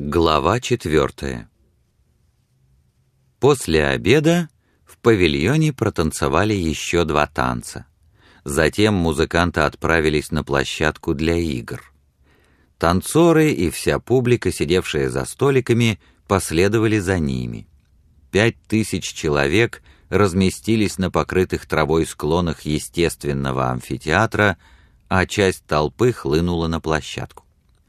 Глава 4. После обеда в павильоне протанцевали еще 2 танца. Затем музыканты отправились на площадку для игр. Танцоры и вся публика, сидевшая за столиками, последовали за ними. 5000 человек разместились на покрытых травой склонах естественного амфитеатра, а часть толпы хлынула на площадку.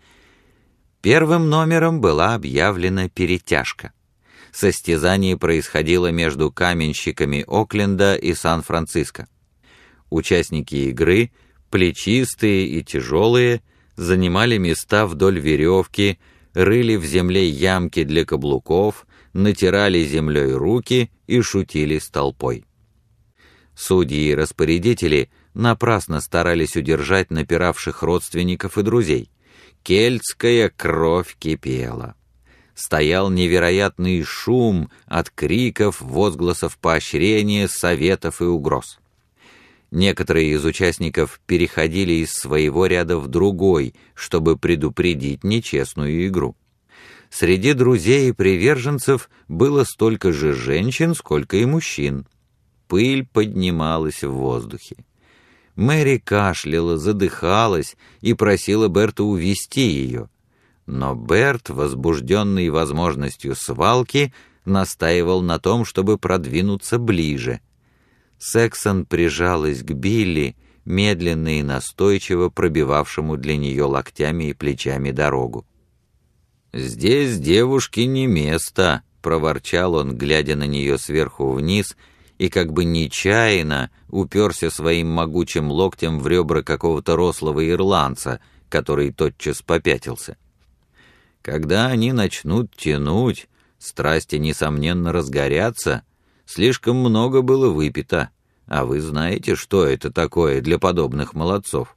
Первым номером была объявлена перетяжка. Состязание происходило между каменщиками Окленда и Сан-Франциско. Участники игры, плечистые и тяжелые, занимали места вдоль веревки, рыли в земле ямки для каблуков, натирали землей руки и шутили с толпой. Судьи и распорядители напрасно старались удержать напиравших родственников и друзей. Кельтская кровь кипела. Стоял невероятный шум от криков, возгласов поощрения, советов и угроз. Некоторые из участников переходили из своего ряда в другой, чтобы предупредить нечестную игру. Среди друзей и приверженцев было столько же женщин, сколько и мужчин. Пыль поднималась в воздухе. Мэри кашляла, задыхалась и просила Берта увести ее. Но Берт, возбужденный возможностью свалки, настаивал на том, чтобы продвинуться ближе. Сексон прижалась к Билли, медленно и настойчиво пробивавшему для нее локтями и плечами дорогу. «Здесь девушке не место», — проворчал он, глядя на нее сверху вниз, и как бы нечаянно уперся своим могучим локтем в ребра какого-то рослого ирландца, который тотчас попятился. Когда они начнут тянуть, страсти, несомненно, разгорятся. Слишком много было выпито, а вы знаете, что это такое для подобных молодцов.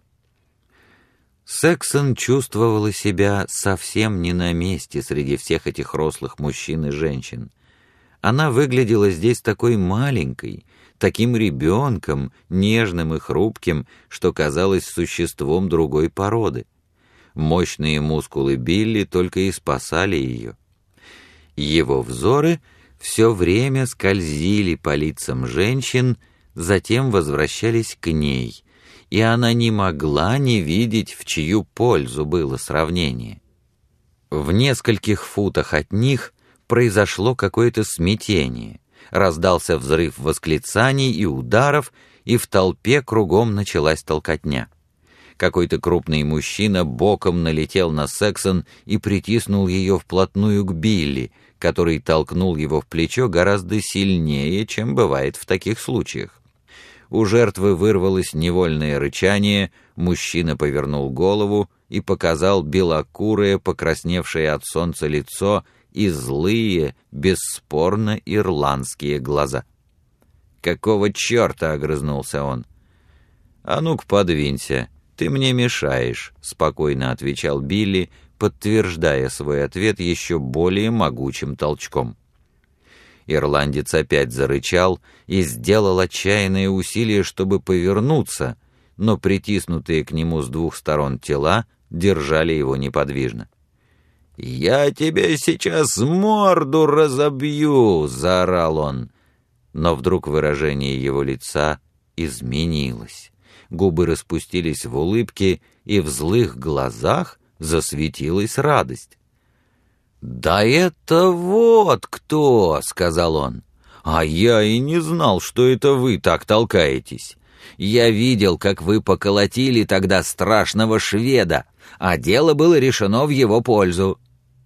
Сексон чувствовала себя совсем не на месте среди всех этих рослых мужчин и женщин. Она выглядела здесь такой маленькой, таким ребенком, нежным и хрупким, что казалась существом другой породы. Мощные мускулы Билли только и спасали ее. Его взоры все время скользили по лицам женщин, затем возвращались к ней, и она не могла не видеть, в чью пользу было сравнение. В нескольких футах от них произошло какое-то смятение, раздался взрыв восклицаний и ударов, и в толпе кругом началась толкотня. Какой-то крупный мужчина боком налетел на Сексон и притиснул ее вплотную к Билли, который толкнул его в плечо гораздо сильнее, чем бывает в таких случаях. У жертвы вырвалось невольное рычание, мужчина повернул голову и показал белокурое, покрасневшее от солнца лицо и злые, бесспорно ирландские глаза. «Какого черта?» — огрызнулся он. «А ну-ка подвинься, ты мне мешаешь», — спокойно отвечал Билли, подтверждая свой ответ еще более могучим толчком. Ирландец опять зарычал и сделал отчаянное усилие, чтобы повернуться, но притиснутые к нему с двух сторон тела держали его неподвижно. «Я тебе сейчас морду разобью!» — заорал он. Но вдруг выражение его лица изменилось. Губы распустились в улыбке, и в злых глазах засветилась радость. «Да это вот кто!» — сказал он. «А я и не знал, что это вы так толкаетесь. Я видел, как вы поколотили тогда страшного шведа, а дело было решено в его пользу».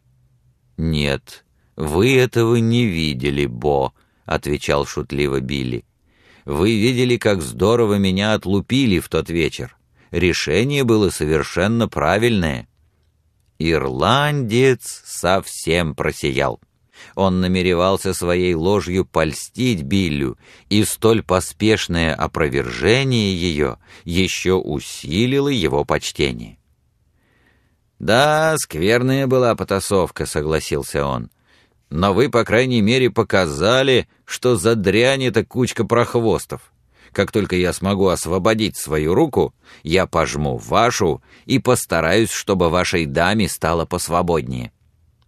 «Нет, вы этого не видели, Бо», — отвечал шутливо Билли. «Вы видели, как здорово меня отлупили в тот вечер. Решение было совершенно правильное». Ирландец совсем просиял. Он намеревался своей ложью польстить Биллю, и столь поспешное опровержение ее еще усилило его почтение. «Да, скверная была потасовка», — согласился он. «Но вы, по крайней мере, показали, что за дрянь эта кучка прохвостов. Как только я смогу освободить свою руку, я пожму вашу и постараюсь, чтобы вашей даме стало посвободнее».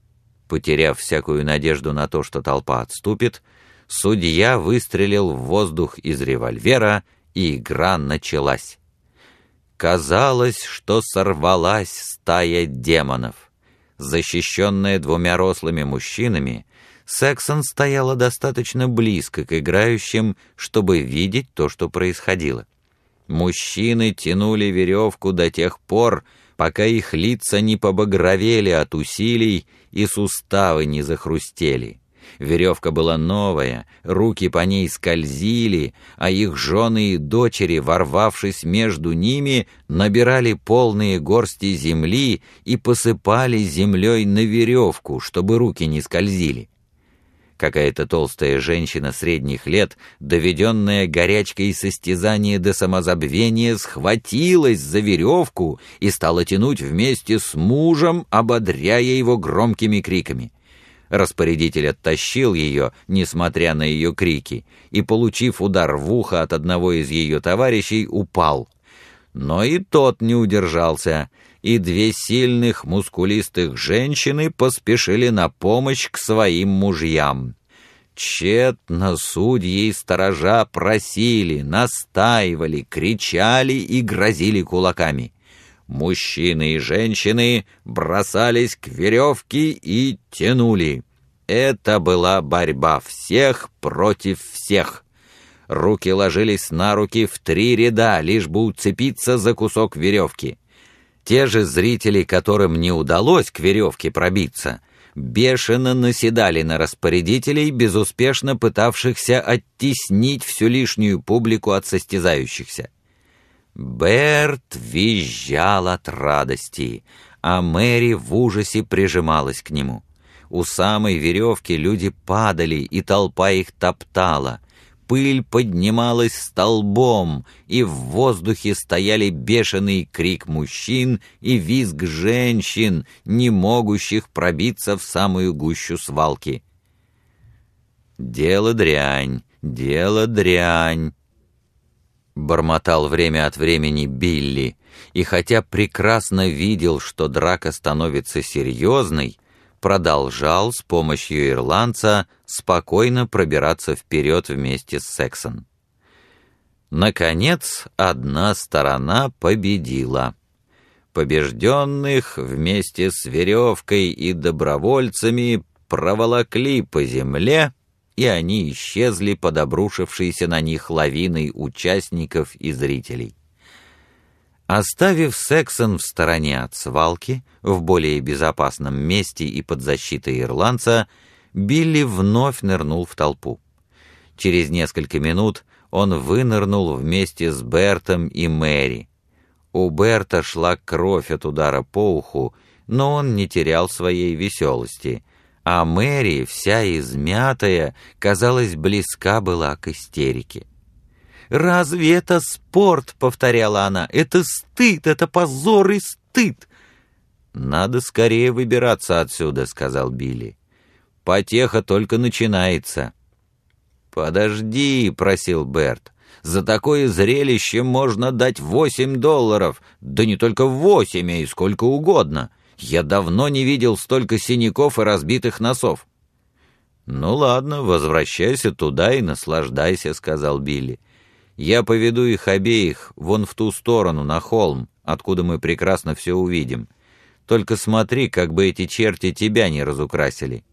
Потеряв всякую надежду на то, что толпа отступит, судья выстрелил в воздух из револьвера, и игра началась. Казалось, что сорвалась стая демонов. Защищенная двумя рослыми мужчинами, Сексон стояла достаточно близко к играющим, чтобы видеть то, что происходило. Мужчины тянули веревку до тех пор, пока их лица не побагровели от усилий и суставы не захрустели. Веревка была новая, руки по ней скользили, а их жены и дочери, ворвавшись между ними, набирали полные горсти земли и посыпали землей на веревку, чтобы руки не скользили. Какая-то толстая женщина средних лет, доведенная горячкой состязания до самозабвения, схватилась за веревку и стала тянуть вместе с мужем, ободряя его громкими криками. Распорядитель оттащил ее, несмотря на ее крики, и, получив удар в ухо от одного из ее товарищей, упал. Но и тот не удержался, и две сильных мускулистых женщины поспешили на помощь к своим мужьям. Тщетно судьи и сторожа просили, настаивали, кричали и грозили кулаками. Мужчины и женщины бросались к веревке и тянули. Это была борьба всех против всех. Руки ложились на руки в 3 ряда, лишь бы уцепиться за кусок веревки. Те же зрители, которым не удалось к веревке пробиться, бешено наседали на распорядителей, безуспешно пытавшихся оттеснить всю лишнюю публику от состязающихся. Берт визжал от радости, а Мэри в ужасе прижималась к нему. У самой веревки люди падали, и толпа их топтала. Пыль поднималась столбом, и в воздухе стояли бешеный крик мужчин и визг женщин, не могущих пробиться в самую гущу свалки. «Дело дрянь, дело дрянь», — бормотал время от времени Билли, и хотя прекрасно видел, что драка становится серьезной, продолжал с помощью ирландца спокойно пробираться вперед вместе с Сексон. Наконец, одна сторона победила. Побежденных вместе с веревкой и добровольцами проволокли по земле, и они исчезли под обрушившейся на них лавиной участников и зрителей. Оставив Сексон в стороне от свалки, в более безопасном месте и под защитой ирландца, Билли вновь нырнул в толпу. Через несколько минут он вынырнул вместе с Бертом и Мэри. У Берта шла кровь от удара по уху, но он не терял своей веселости, а Мэри, вся измятая, казалось, близка была к истерике. «Разве это спорт?» — повторяла она. «Это стыд, это позор и стыд!» «Надо скорее выбираться отсюда», — сказал Билли. «Потеха только начинается». «Подожди», — просил Берт. «За такое зрелище можно дать $8. Да не только 8, а и сколько угодно. Я давно не видел столько синяков и разбитых носов». «Ну ладно, возвращайся туда и наслаждайся», — сказал Билли. «Я поведу их обеих вон в ту сторону, на холм, откуда мы прекрасно все увидим. Только смотри, как бы эти черти тебя не разукрасили».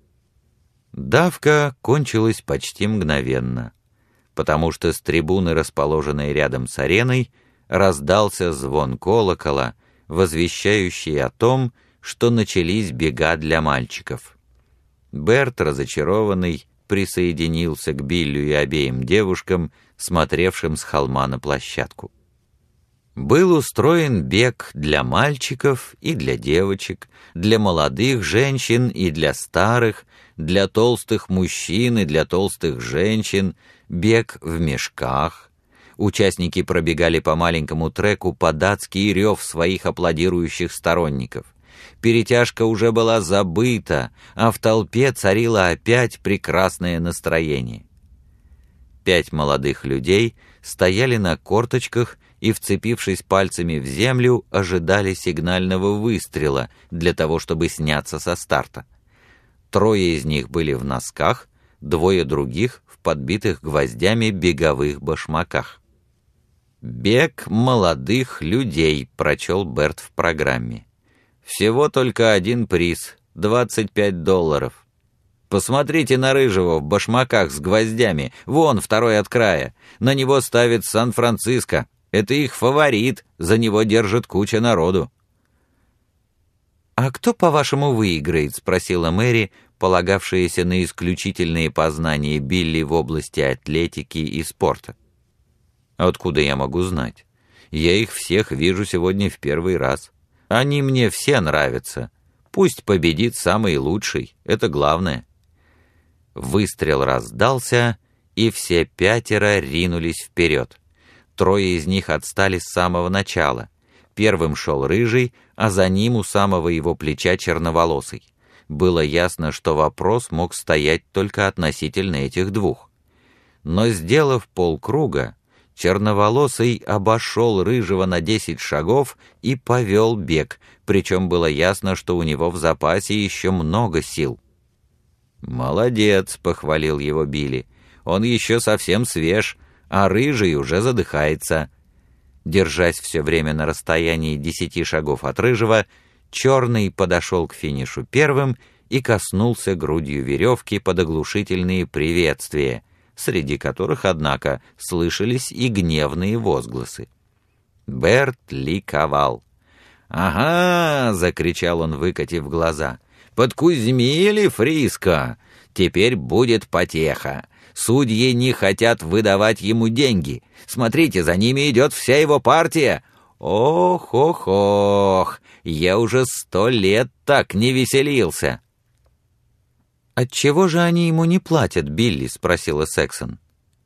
Давка кончилась почти мгновенно, потому что с трибуны, расположенной рядом с ареной, раздался звон колокола, возвещающий о том, что начались бега для мальчиков. Берт, разочарованный, присоединился к Биллю и обеим девушкам, смотревшим с холма на площадку. Был устроен бег для мальчиков и для девочек, для молодых женщин и для старых, для толстых мужчин и для толстых женщин, бег в мешках. Участники пробегали по маленькому треку под адский рев своих аплодирующих сторонников. Перетяжка уже была забыта, а в толпе царило опять прекрасное настроение. 5 молодых людей стояли на корточках и, вцепившись пальцами в землю, ожидали сигнального выстрела для того, чтобы сняться со старта. Трое из них были в носках, двое других в подбитых гвоздями беговых башмаках. «Бег молодых людей», — прочел Берт в программе. «Всего только один приз — $25. Посмотрите на рыжего в башмаках с гвоздями, вон второй от края. На него ставит Сан-Франциско. Это их фаворит, за него держит куча народу». «А кто, по-вашему, выиграет?» — спросила Мэри, полагавшаяся на исключительные познания Билли в области атлетики и спорта. «Откуда я могу знать? Я их всех вижу сегодня в первый раз. Они мне все нравятся. Пусть победит самый лучший, это главное». Выстрел раздался, и все пятеро ринулись вперед. Трое из них отстали с самого начала. Первым шел рыжий, а за ним у самого его плеча черноволосый. Было ясно, что вопрос мог стоять только относительно этих двух. Но, сделав полкруга, черноволосый обошел рыжего на 10 шагов и повел бег, причем было ясно, что у него в запасе еще много сил. «Молодец», — похвалил его Билли, — «он еще совсем свеж, а рыжий уже задыхается». Держась все время на расстоянии 10 шагов от рыжего, черный подошел к финишу первым и коснулся грудью веревки под оглушительные приветствия, среди которых, однако, слышались и гневные возгласы. Берт ликовал. «Ага!» — закричал он, выкатив глаза. «Подкузмили Фриско! Теперь будет потеха! Судьи не хотят выдавать ему деньги! Смотрите, за ними идет вся его партия! Ох-ох-ох! Я уже 100 лет так не веселился!» «Отчего же они ему не платят, Билли?» — спросила Сексон.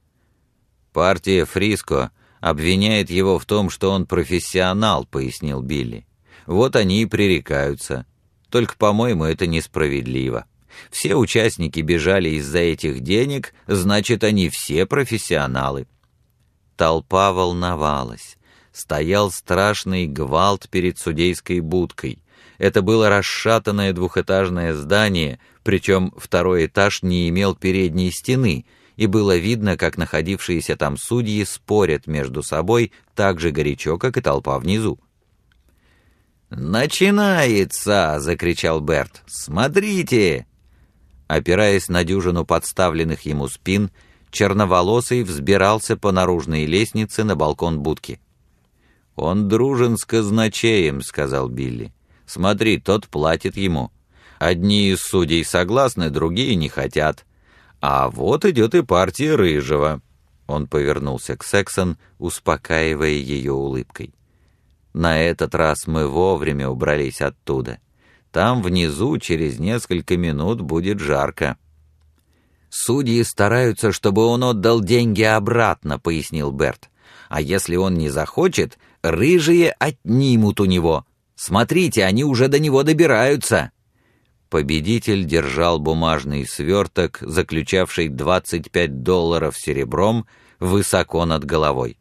«Партия Фриско обвиняет его в том, что он профессионал», — пояснил Билли. «Вот они и пререкаются. Только, по-моему, это несправедливо. Все участники бежали из-за этих денег, значит, они все профессионалы». Толпа волновалась. Стоял страшный гвалт перед судейской будкой. Это было расшатанное двухэтажное здание, причем второй этаж не имел передней стены, и было видно, как находившиеся там судьи спорят между собой так же горячо, как и толпа внизу. «Начинается!» — закричал Берт. «Смотрите!» Опираясь на дюжину подставленных ему спин, черноволосый взбирался по наружной лестнице на балкон будки. «Он дружен с казначеем», — сказал Билли. «Смотри, тот платит ему. Одни из судей согласны, другие не хотят. А вот идет и партия рыжего». Он повернулся к Сексон, успокаивая ее улыбкой. «На этот раз мы вовремя убрались оттуда. Там внизу через несколько минут будет жарко». «Судьи стараются, чтобы он отдал деньги обратно», — пояснил Берт. «А если он не захочет, рыжие отнимут у него. Смотрите, они уже до него добираются». Победитель держал бумажный сверток, заключавший $25 серебром, высоко над головой.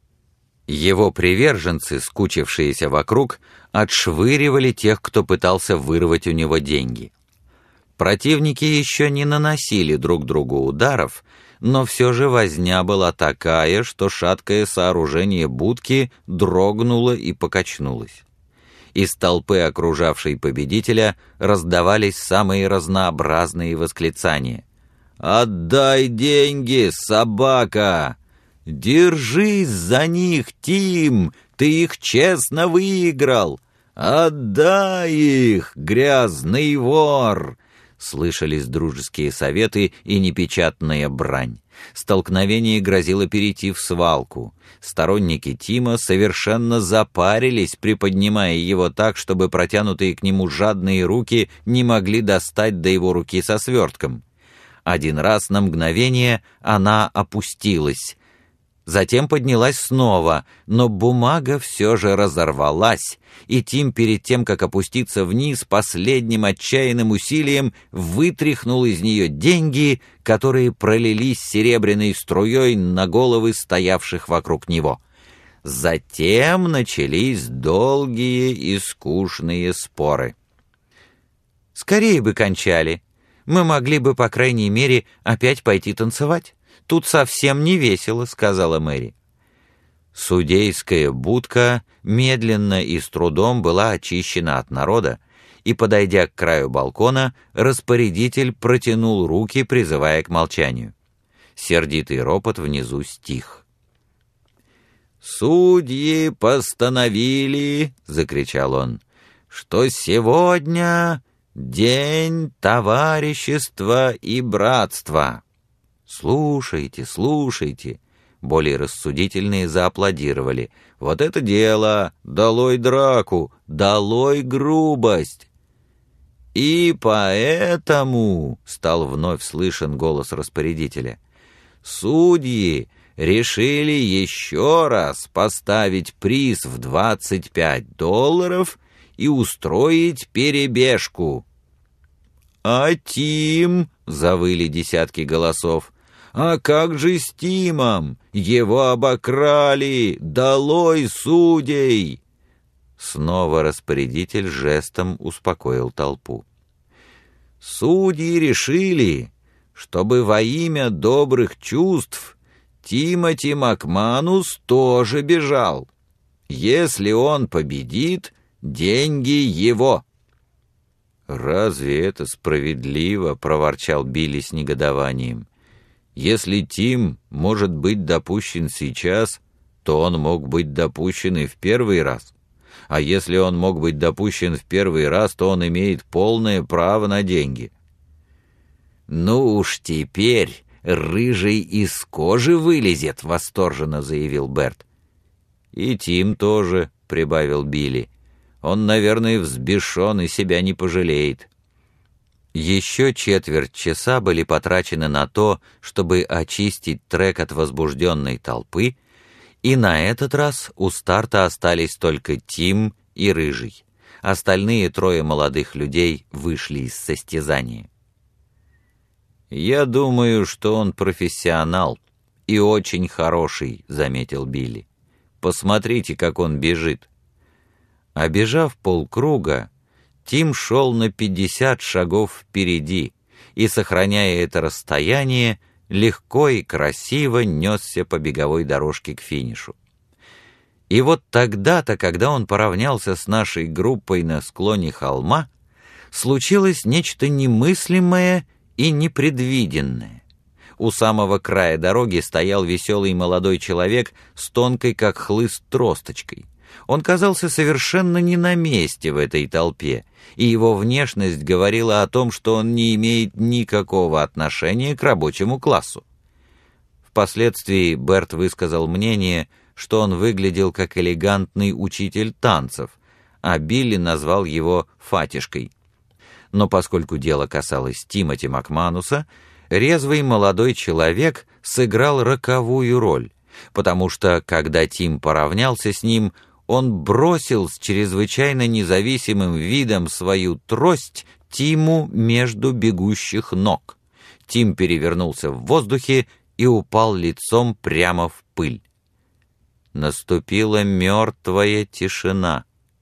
Его приверженцы, скучившиеся вокруг, отшвыривали тех, кто пытался вырвать у него деньги. Противники еще не наносили друг другу ударов, но все же возня была такая, что шаткое сооружение будки дрогнуло и покачнулось. Из толпы, окружавшей победителя, раздавались самые разнообразные восклицания. «Отдай деньги, собака! Держись за них, Тим! Ты их честно выиграл! Отдай их, грязный вор!» Слышались дружеские советы и непечатная брань. Столкновение грозило перейти в свалку. Сторонники Тима совершенно запарились, приподнимая его так, чтобы протянутые к нему жадные руки не могли достать до его руки со свертком. Один раз на мгновение она опустилась. Затем поднялась снова, но бумага все же разорвалась, и Тим перед тем, как опуститься вниз, последним отчаянным усилием вытряхнул из нее деньги, которые пролились серебряной струей на головы стоявших вокруг него. Затем начались долгие и скучные споры. «Скорее бы кончали! Мы могли бы, по крайней мере, опять пойти танцевать. Тут совсем не весело», — сказала Мэри. Судейская будка медленно и с трудом была очищена от народа, и, подойдя к краю балкона, распорядитель протянул руки, призывая к молчанию. Сердитый ропот внизу стих. «Судьи постановили, — закричал он, — что сегодня день товарищества и братства». «Слушайте, слушайте!» Более рассудительные зааплодировали. «Вот это дело! Долой драку! Долой грубость!» «И поэтому, — стал вновь слышен голос распорядителя, — судьи решили еще раз поставить приз в $25 и устроить перебежку». «А Тим?» — завыли десятки голосов. «А как же с Тимом? Его обокрали! Долой судей!» Снова распорядитель жестом успокоил толпу. «Судьи решили, чтобы во имя добрых чувств Тимоти Макманус тоже бежал. Если он победит, деньги его». «Разве это справедливо?» — проворчал Билли с негодованием. «Если Тим может быть допущен сейчас, то он мог быть допущен и в первый раз. А если он мог быть допущен в первый раз, то он имеет полное право на деньги». «Ну уж теперь рыжий из кожи вылезет», — восторженно заявил Берт. «И Тим тоже», — прибавил Билли. «Он, наверное, взбешен и себя не пожалеет». Еще четверть часа были потрачены на то, чтобы очистить трек от возбужденной толпы, и на этот раз у старта остались только Тим и Рыжий. Остальные трое молодых людей вышли из состязания. «Я думаю, что он профессионал и очень хороший», — заметил Билли. «Посмотрите, как он бежит». Обежав полкруга, Тим шел на 50 шагов впереди и, сохраняя это расстояние, легко и красиво несся по беговой дорожке к финишу. И вот тогда-то, когда он поравнялся с нашей группой на склоне холма, случилось нечто немыслимое и непредвиденное. У самого края дороги стоял веселый молодой человек с тонкой, как хлыст, тросточкой. Он казался совершенно не на месте в этой толпе, и его внешность говорила о том, что он не имеет никакого отношения к рабочему классу. Впоследствии Берт высказал мнение, что он выглядел как элегантный учитель танцев, а Билли назвал его «фатишкой». Но поскольку дело касалось Тимоти Макмануса, резвый молодой человек сыграл роковую роль, потому что, когда Тим поравнялся с ним, он бросил с чрезвычайно независимым видом свою трость Тиму между бегущих ног. Тим перевернулся в воздухе и упал лицом прямо в пыль. Наступила мертвая тишина.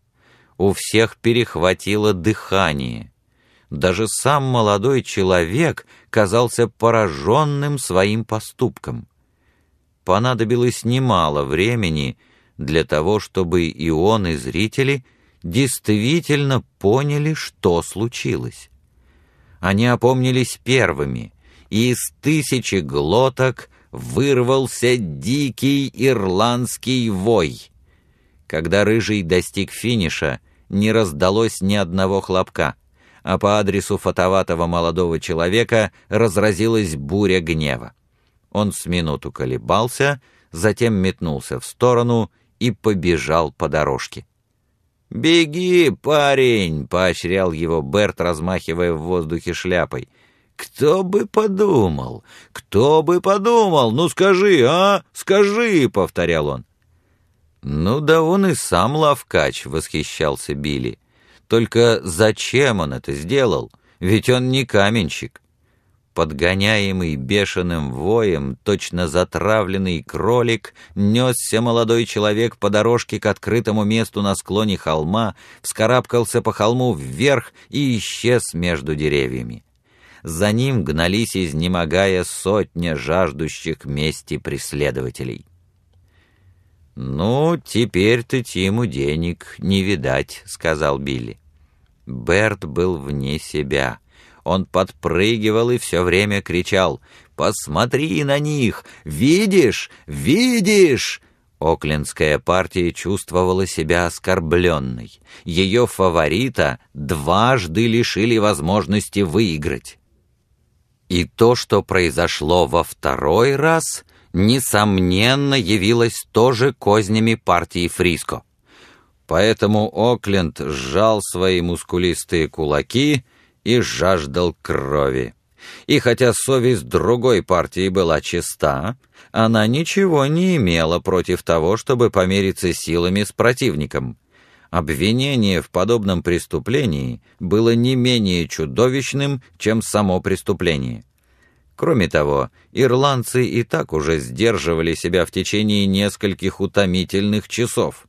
У всех перехватило дыхание. Даже сам молодой человек казался пораженным своим поступком. Понадобилось немало времени для того, чтобы и он, и зрители действительно поняли, что случилось. Они опомнились первыми, и из 1000 глоток вырвался дикий ирландский вой. Когда Рыжий достиг финиша, не раздалось ни одного хлопка, а по адресу фатоватого молодого человека разразилась буря гнева. Он с минуту колебался, затем метнулся в сторону и побежал по дорожке. «Беги, парень!» — поощрял его Берт, размахивая в воздухе шляпой. «Кто бы подумал? Кто бы подумал? Ну скажи, а? Скажи!» — повторял он. «Ну да он и сам ловкач», — восхищался Билли. «Только зачем он это сделал? Ведь он не каменщик». Подгоняемый бешеным воем, точно затравленный кролик, несся молодой человек по дорожке к открытому месту на склоне холма, вскарабкался по холму вверх и исчез между деревьями. за ним гнались, изнемогая, сотня жаждущих мести преследователей. «Ну, теперь-то Тиму денег не видать», — сказал Билли. Берт был вне себя. Он подпрыгивал и все время кричал: «Посмотри на них! Видишь? Видишь?» Оклендская партия чувствовала себя оскорбленной. Ее фаворита дважды лишили возможности выиграть. И то, что произошло во второй раз, несомненно, явилось тоже кознями партии Фриско. Поэтому Окленд сжал свои мускулистые кулаки и жаждал крови. И хотя совесть другой партии была чиста, она ничего не имела против того, чтобы помериться силами с противником. Обвинение в подобном преступлении было не менее чудовищным, чем само преступление. Кроме того, ирландцы и так уже сдерживали себя в течение нескольких утомительных часов.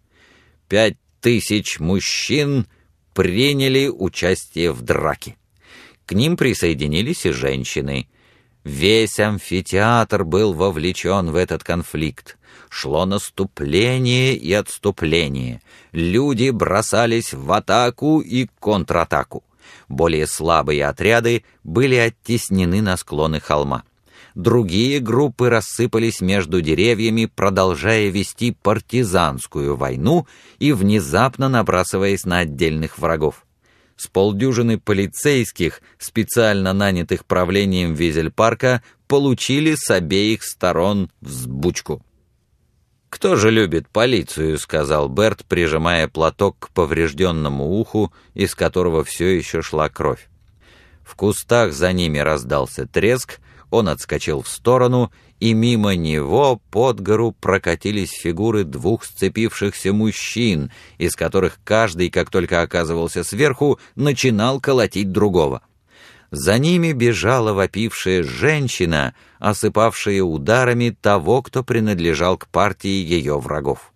5000 мужчин приняли участие в драке. К ним присоединились и женщины. Весь амфитеатр был вовлечен в этот конфликт. Шло наступление и отступление. Люди бросались в атаку и контратаку. Более слабые отряды были оттеснены на склоны холма. Другие группы рассыпались между деревьями, продолжая вести партизанскую войну и внезапно набрасываясь на отдельных врагов. С полдюжины полицейских, специально нанятых правлением Визельпарка, получили с обеих сторон взбучку. «Кто же любит полицию?» — сказал Берт, прижимая платок к поврежденному уху, из которого все еще шла кровь. В кустах за ними раздался треск, он отскочил в сторону, и мимо него под гору прокатились фигуры двух сцепившихся мужчин, из которых каждый, как только оказывался сверху, начинал колотить другого. За ними бежала вопившая женщина, осыпавшая ударами того, кто принадлежал к партии ее врагов.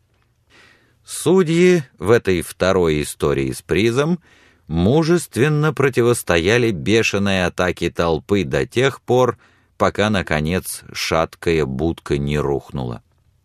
Судьи в этой второй истории с призом мужественно противостояли бешеной атаке толпы до тех пор, пока, наконец, шаткая будка не рухнула.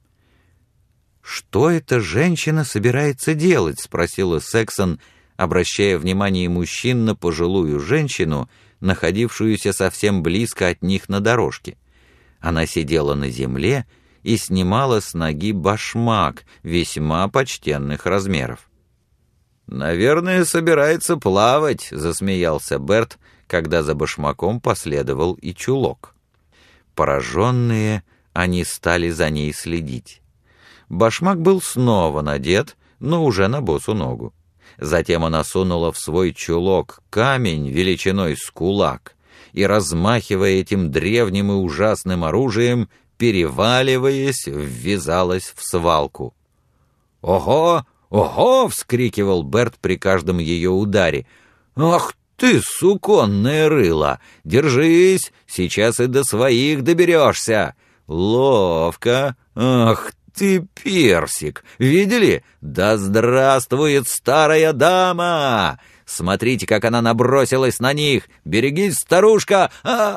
«Что эта женщина собирается делать?» — спросила Сексон, обращая внимание мужчин на пожилую женщину, находившуюся совсем близко от них на дорожке. Она сидела на земле и снимала с ноги башмак весьма почтенных размеров. «Наверное, собирается плавать», — засмеялся Берт, когда за башмаком последовал и чулок. Пораженные, они стали за ней следить. Башмак был снова надет, но уже на босу ногу. Затем она сунула в свой чулок камень величиной с кулак и, размахивая этим древним и ужасным оружием, переваливаясь, ввязалась в свалку. «Ого! Ого!» — вскрикивал Берт при каждом ее ударе. «Ах ты, суконное рыло! Держись, сейчас и до своих доберешься! Ловко! Ах ты, персик! Видели? Да здравствует старая дама! Смотрите, как она набросилась на них! Берегись, старушка!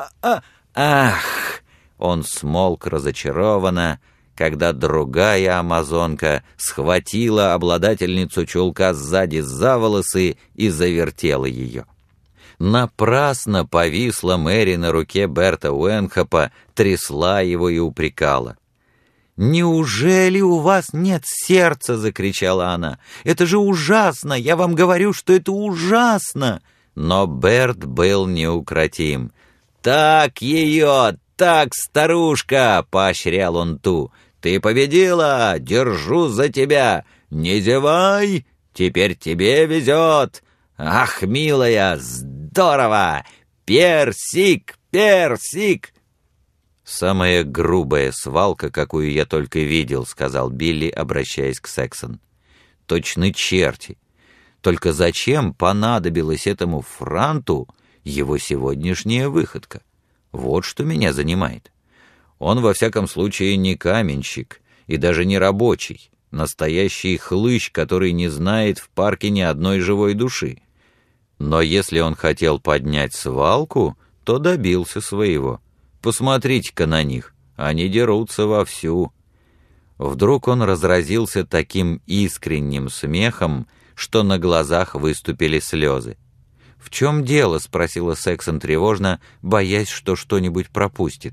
Ах!» Он смолк разочарованно, когда другая амазонка схватила обладательницу чулка сзади за волосы и завертела ее. Напрасно повисла Мэри на руке Берта Уэнхопа, трясла его и упрекала. «Неужели у вас нет сердца?» — закричала она. «Это же ужасно! Я вам говорю, что это ужасно!» Но Берт был неукротим. «Так ее! Так, старушка!» — поощрял он ту. «Ты победила! Держу за тебя! Не зевай! Теперь тебе везет! Ах, милая, здорово! Персик! Персик!» «Самая грубая свалка, какую я только видел», — сказал Билли, обращаясь к Сексон. «Точно черти! Только зачем понадобилась этому франту его сегодняшняя выходка? Вот что меня занимает. Он, во всяком случае, не каменщик и даже не рабочий, настоящий хлыщ, который не знает в парке ни одной живой души. Но если он хотел поднять свалку, то зато добился своего. Посмотрите-ка на них, они дерутся вовсю». Вдруг он разразился таким искренним смехом, что на глазах выступили слезы. «В чем дело?» — спросила Сексон тревожно, боясь, что что-нибудь пропустит.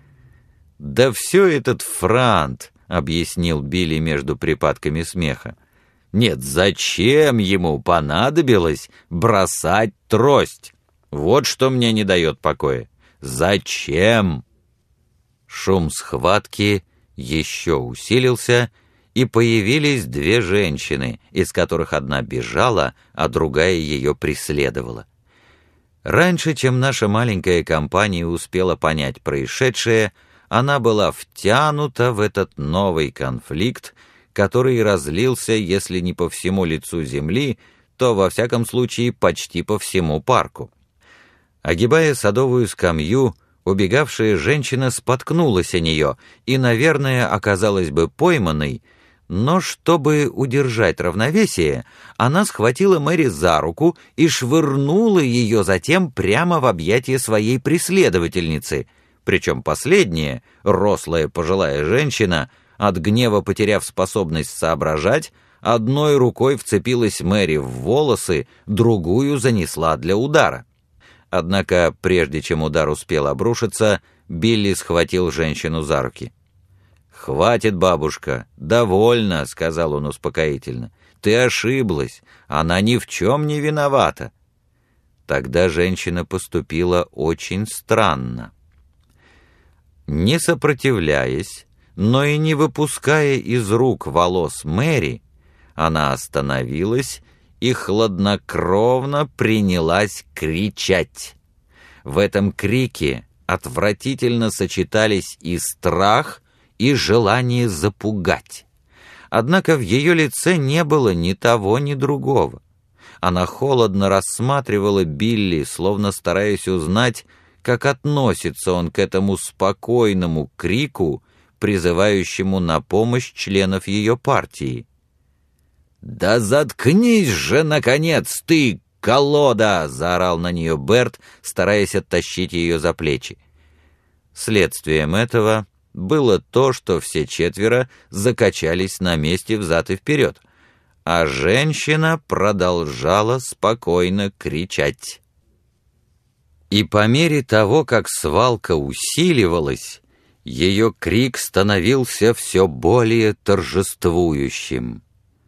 «Да все этот франт», — объяснил Билли между припадками смеха. «Нет, зачем ему понадобилось бросать трость? Вот что мне не дает покоя. Зачем?» Шум схватки еще усилился, и появились две женщины, из которых одна бежала, а другая ее преследовала. Раньше, чем наша маленькая компания успела понять происшедшее, она была втянута в этот новый конфликт, который разлился, если не по всему лицу земли, то, во всяком случае, почти по всему парку. Огибая садовую скамью, убегавшая женщина споткнулась о нее и, наверное, оказалась бы пойманной, но чтобы удержать равновесие, она схватила Мэри за руку и швырнула ее затем прямо в объятия своей преследовательницы, причем последняя, рослая пожилая женщина, от гнева потеряв способность соображать, одной рукой вцепилась Мэри в волосы, другую занесла для удара. Однако, прежде чем удар успел обрушиться, Билли схватил женщину за руки. «Хватит, бабушка, довольно», — сказал он успокоительно. «Ты ошиблась, она ни в чем не виновата». Тогда женщина поступила очень странно. Не сопротивляясь, но и не выпуская из рук волос Мэри, она остановилась и хладнокровно принялась кричать. В этом крике отвратительно сочетались и страх, и желание запугать. Однако в ее лице не было ни того, ни другого. Она холодно рассматривала Билли, словно стараясь узнать, как относится он к этому спокойному крику, призывающему на помощь членов ее партии. «Да заткнись же, наконец, ты, колода!» — заорал на нее Берт, стараясь оттащить ее за плечи. Следствием этого было то, что все четверо закачались на месте взад и вперед, а женщина продолжала спокойно кричать. И по мере того, как свалка усиливалась, ее крик становился все более торжествующим.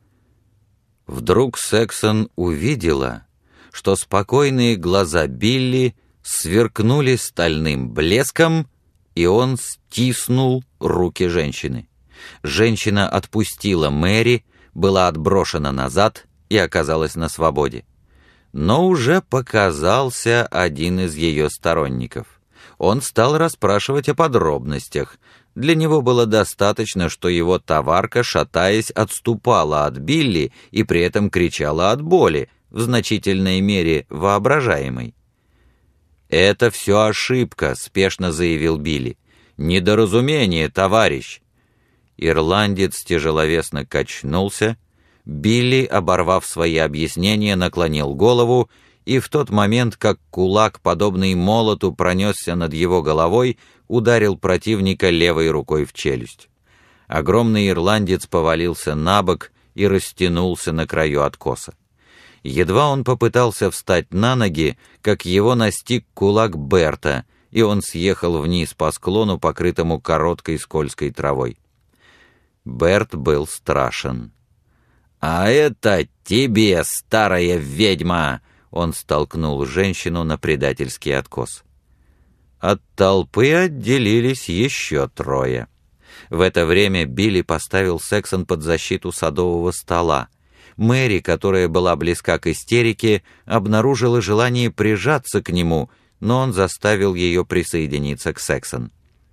Вдруг Сексон увидела, что спокойные глаза Билли сверкнули стальным блеском, и он стиснул руки женщины. Женщина отпустила Мэри, была отброшена назад и оказалась на свободе. Но уже показался один из ее сторонников. Он стал расспрашивать о подробностях. Для него было достаточно, что его товарка, шатаясь, отступала от Билли и при этом кричала от боли, в значительной мере воображаемой. «Это все ошибка», — спешно заявил Билли. «Недоразумение, товарищ». Ирландец тяжеловесно качнулся. Билли, оборвав свои объяснения, наклонил голову, и в тот момент, как кулак, подобный молоту, пронесся над его головой, ударил противника левой рукой в челюсть. Огромный ирландец повалился на бок и растянулся на краю откоса. Едва он попытался встать на ноги, как его настиг кулак Берта, и он съехал вниз по склону, покрытому короткой скользкой травой. Берт был страшен. «А это тебе, старая ведьма!» Он столкнул женщину на предательский откос. От толпы отделились еще трое. В это время Билли поставил Сексон под защиту садового стола. Мэри, которая была близка к истерике, обнаружила желание прижаться к нему, но он заставил ее присоединиться к Сексон.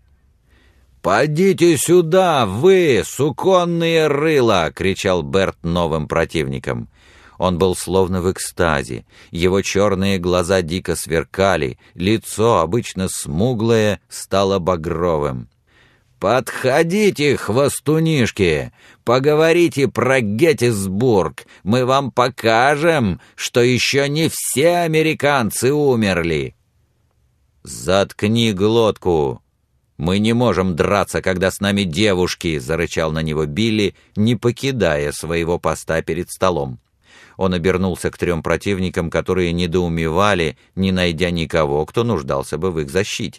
«Подите сюда, вы, суконные рыла!» — кричал Берт новым противникам. Он был словно в экстазе, его черные глаза дико сверкали, лицо, обычно смуглое, стало багровым. «Подходите, хвостунишки, поговорите про Геттисбург, мы вам покажем, что еще не все американцы умерли». «Заткни глотку! Мы не можем драться, когда с нами девушки!» — зарычал на него Билли, не покидая своего поста перед столом. Он обернулся к 3 противникам, которые недоумевали, не найдя никого, кто нуждался бы в их защите.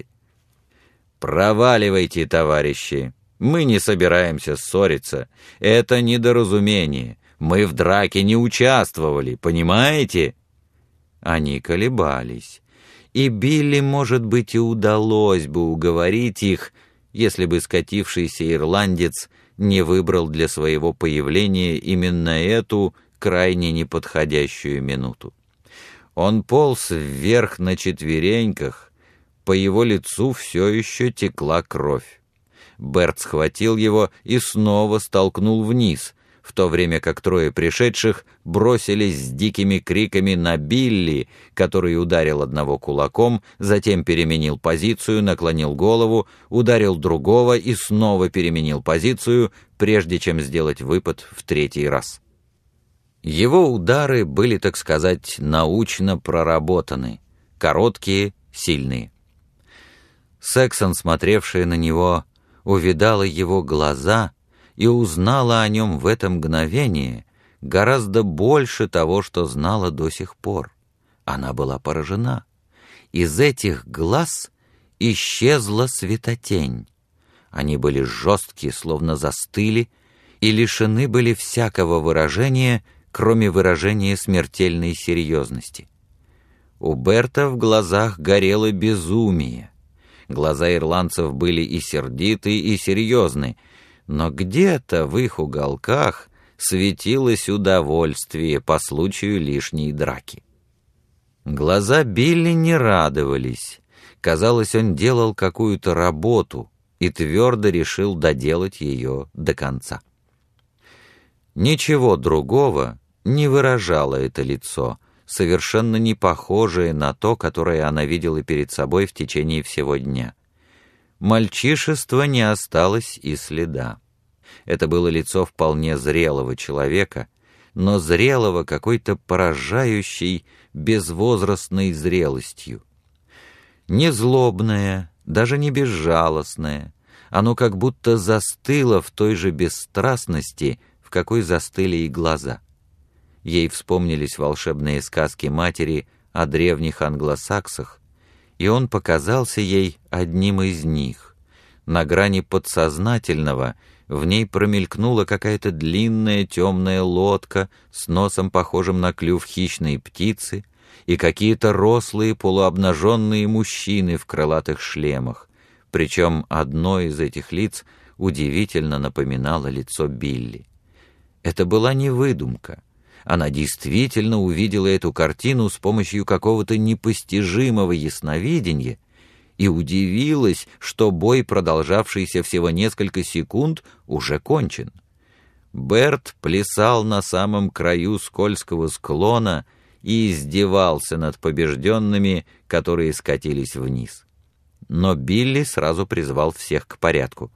«Проваливайте, товарищи! Мы не собираемся ссориться. Это недоразумение. Мы в драке не участвовали, понимаете?» Они колебались. И Билли, может быть, и удалось бы уговорить их, если бы скатившийся ирландец не выбрал для своего появления именно эту крайне неподходящую минуту. Он полз вверх на четвереньках, по его лицу все еще текла кровь. Берт схватил его и снова столкнул вниз, в то время как 3 пришедших бросились с дикими криками на Билли, который ударил одного кулаком, затем переменил позицию, наклонил голову, ударил другого и снова переменил позицию, прежде чем сделать выпад в 3-й раз. Его удары были, так сказать, научно проработаны, короткие, сильные. Сексон, смотревшая на него, увидала его глаза и узнала о нем в это мгновение гораздо больше того, что знала до сих пор. Она была поражена. Из этих глаз исчезла светотень. Они были жесткие, словно застыли, и лишены были всякого выражения, кроме выражения смертельной серьезности. У Берта в глазах горело безумие. Глаза ирландцев были и сердиты, и серьезны, но где-то в их уголках светилось удовольствие по случаю лишней драки. Глаза Билли не радовались. Казалось, он делал какую-то работу и твердо решил доделать ее до конца. Ничего другого не выражало это лицо, совершенно не похожее на то, которое она видела перед собой в течение всего дня. Мальчишества не осталось и следа. Это было лицо вполне зрелого человека, но зрелого какой-то поражающей, безвозрастной зрелостью. Не злобное, даже не безжалостное, оно как будто застыло в той же бесстрастности, в какой застыли и глаза. Ей вспомнились волшебные сказки матери о древних англосаксах, и он показался ей одним из них. На грани подсознательного в ней промелькнула какая-то длинная темная лодка с носом, похожим на клюв хищной птицы, и какие-то рослые полуобнаженные мужчины в крылатых шлемах, причем одно из этих лиц удивительно напоминало лицо Билли. Это была не выдумка. Она действительно увидела эту картину с помощью какого-то непостижимого ясновидения и удивилась, что бой, продолжавшийся всего несколько секунд, уже кончен. Берт плясал на самом краю скользкого склона и издевался над побежденными, которые скатились вниз. Но Билли сразу призвал всех к порядку.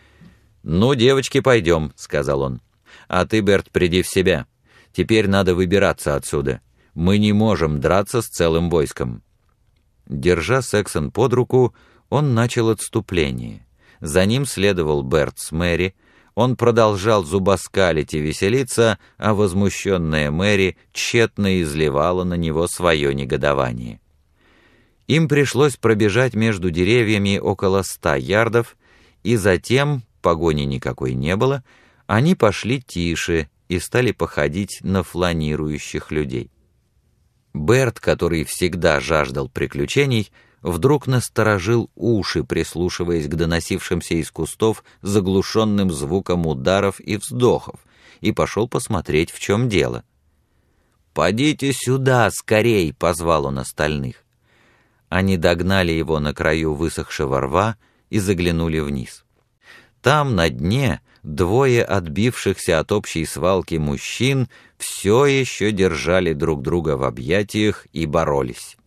«Ну, девочки, пойдем», — сказал он. «А ты, Берт, приди в себя. Теперь надо выбираться отсюда. Мы не можем драться с целым войском». Держа Сексон под руку, он начал отступление. За ним следовал Берт с Мэри. Он продолжал зубоскалить и веселиться, а возмущенная Мэри тщетно изливала на него свое негодование. Им пришлось пробежать между деревьями около 100 ярдов, и затем, погони никакой не было, они пошли тише и стали походить на фланирующих людей. Берт, который всегда жаждал приключений, вдруг насторожил уши, прислушиваясь к доносившимся из кустов заглушенным звукам ударов и вздохов, и пошел посмотреть, в чем дело. «Подите сюда, скорей!» — позвал он остальных. Они догнали его на краю высохшего рва и заглянули вниз. Там, на дне, 2 отбившихся от общей свалки мужчин все еще держали друг друга в объятиях и боролись.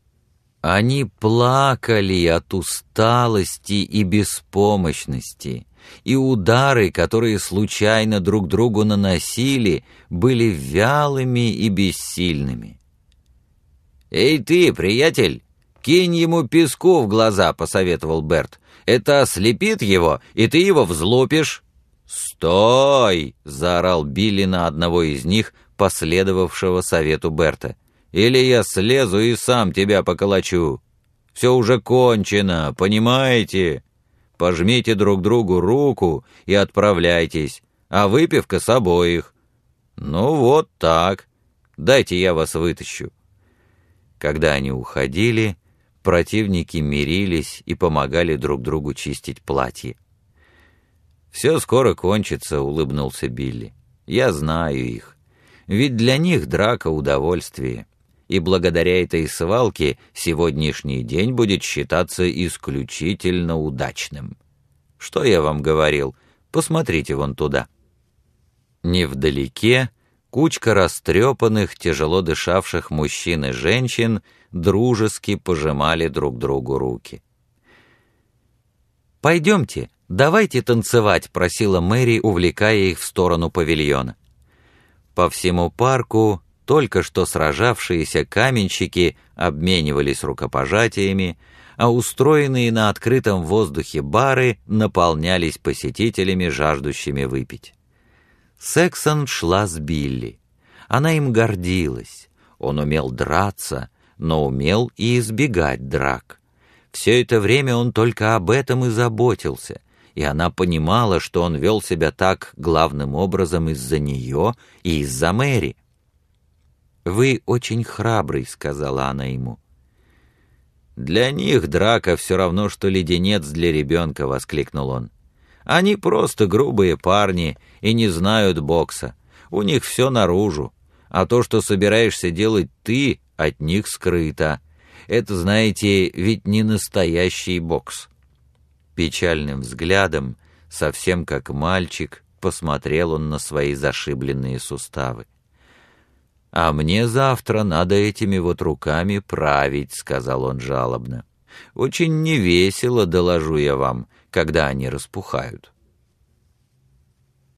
Они плакали от усталости и беспомощности, и удары, которые случайно друг другу наносили, были вялыми и бессильными. «Эй ты, приятель, «Кинь ему песку в глаза», — посоветовал Берт. «Это ослепит его, и ты его взлупишь». «Стой!» — заорал Билли на одного из них, последовавшего совету Берта. «Или я слезу и сам тебя поколочу. Все уже кончено, понимаете? Пожмите друг другу руку и отправляйтесь, а выпивка с обоих. Ну вот так. Дайте я вас вытащу». Когда они уходили, противники мирились и помогали друг другу чистить платье. «Все скоро кончится», — улыбнулся Билли. «Я знаю их. Ведь для них драка — удовольствие. И благодаря этой свалке сегодняшний день будет считаться исключительно удачным. Что я вам говорил? Посмотрите вон туда». Невдалеке кучка растрепанных, тяжело дышавших мужчин и женщин дружески пожимали друг другу руки. «Пойдемте, давайте танцевать», — просила Мэри, увлекая их в сторону павильона. По всему парку только что сражавшиеся каменщики обменивались рукопожатиями, а устроенные на открытом воздухе бары наполнялись посетителями, жаждущими выпить. Сексон шла с Билли. Она им гордилась. Он умел драться, но умел и избегать драк. Все это время он только об этом и заботился, и она понимала, что он вел себя так главным образом из-за нее и из-за Мэри. «Вы очень храбрый», — сказала она ему. «Для них драка все равно, что леденец для ребенка», — воскликнул он. «Они просто грубые парни и не знают бокса. У них все наружу, а то, что собираешься делать ты, от них скрыто. Это, знаете, ведь не настоящий бокс». Печальным взглядом, совсем как мальчик, посмотрел он на свои зашибленные суставы. «А мне завтра надо этими вот руками править», — сказал он жалобно. «Очень невесело, доложу я вам, когда они распухают».